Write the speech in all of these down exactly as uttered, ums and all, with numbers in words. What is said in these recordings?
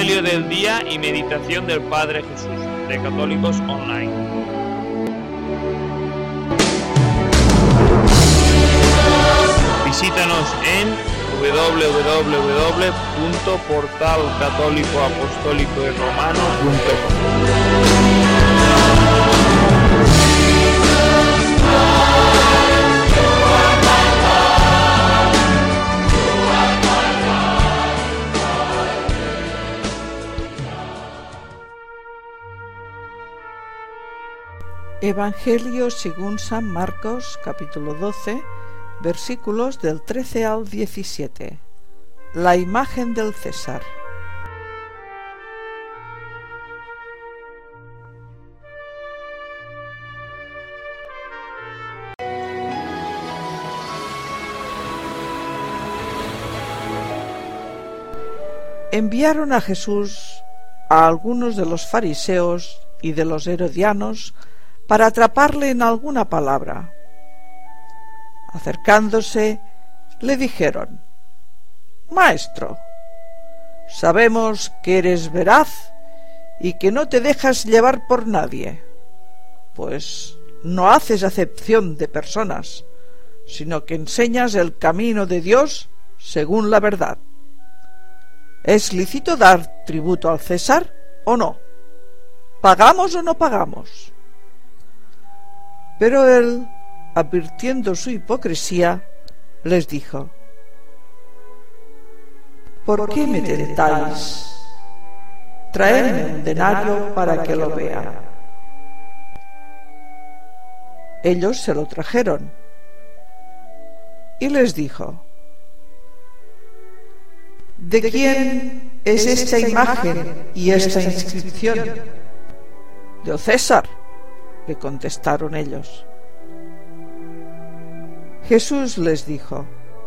Evangelio del día y meditación del Padre Jesús, de Católicos Online. Visítanos en doble u doble u doble u punto portal católico apostólico y romano punto com. Evangelio según San Marcos, capítulo doce, versículos del trece al diecisiete. La imagen del César. Enviaron a Jesús a algunos de los fariseos y de los herodianos para atraparle en alguna palabra. Acercándose, le dijeron: Maestro, sabemos que eres veraz y que no te dejas llevar por nadie, pues no haces acepción de personas, sino que enseñas el camino de Dios según la verdad. ¿Es lícito dar tributo al César o no? ¿Pagamos o no pagamos? Pero él, advirtiendo su hipocresía, les dijo: ¿Por qué me tentáis? Traedme un denario para que lo vea. Ellos se lo trajeron y les dijo: ¿De quién es esta imagen y esta inscripción? De César, le contestaron ellos. Jesús les dijo: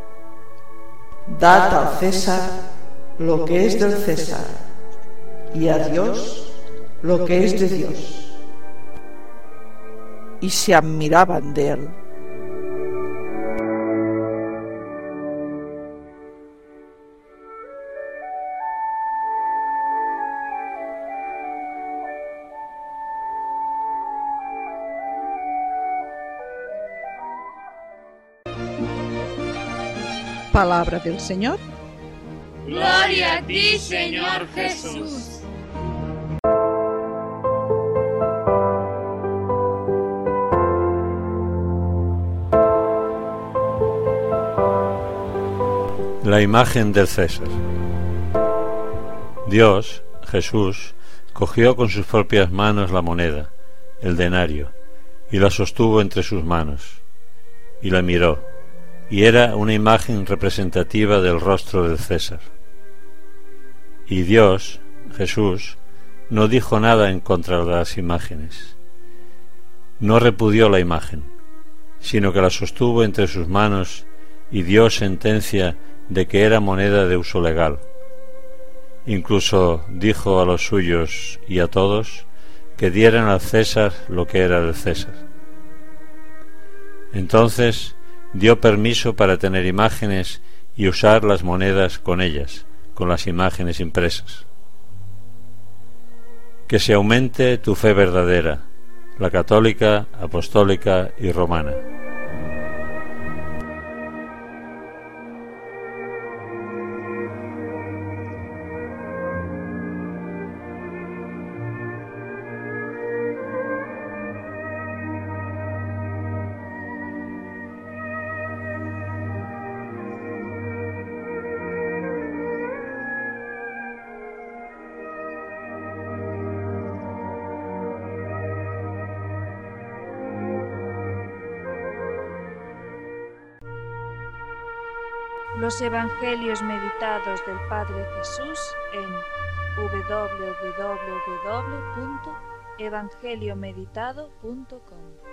Dad al César lo que es del César, y a Dios lo que es de Dios. Y se admiraban de él. Palabra del Señor. Gloria a ti, Señor Jesús. La imagen del César. Dios, Jesús, cogió con sus propias manos la moneda, el denario, y la sostuvo entre sus manos, y la miró, y era una imagen representativa del rostro del César. Y Dios, Jesús, no dijo nada en contra de las imágenes. No repudió la imagen, sino que la sostuvo entre sus manos y dio sentencia de que era moneda de uso legal. Incluso dijo a los suyos y a todos que dieran al César lo que era del César. Entonces dio permiso para tener imágenes y usar las monedas con ellas, con las imágenes impresas. Que se aumente tu fe verdadera, la católica, apostólica y romana. Los Evangelios meditados del Padre Jesús en doble u doble u doble u punto evangelio meditado punto com.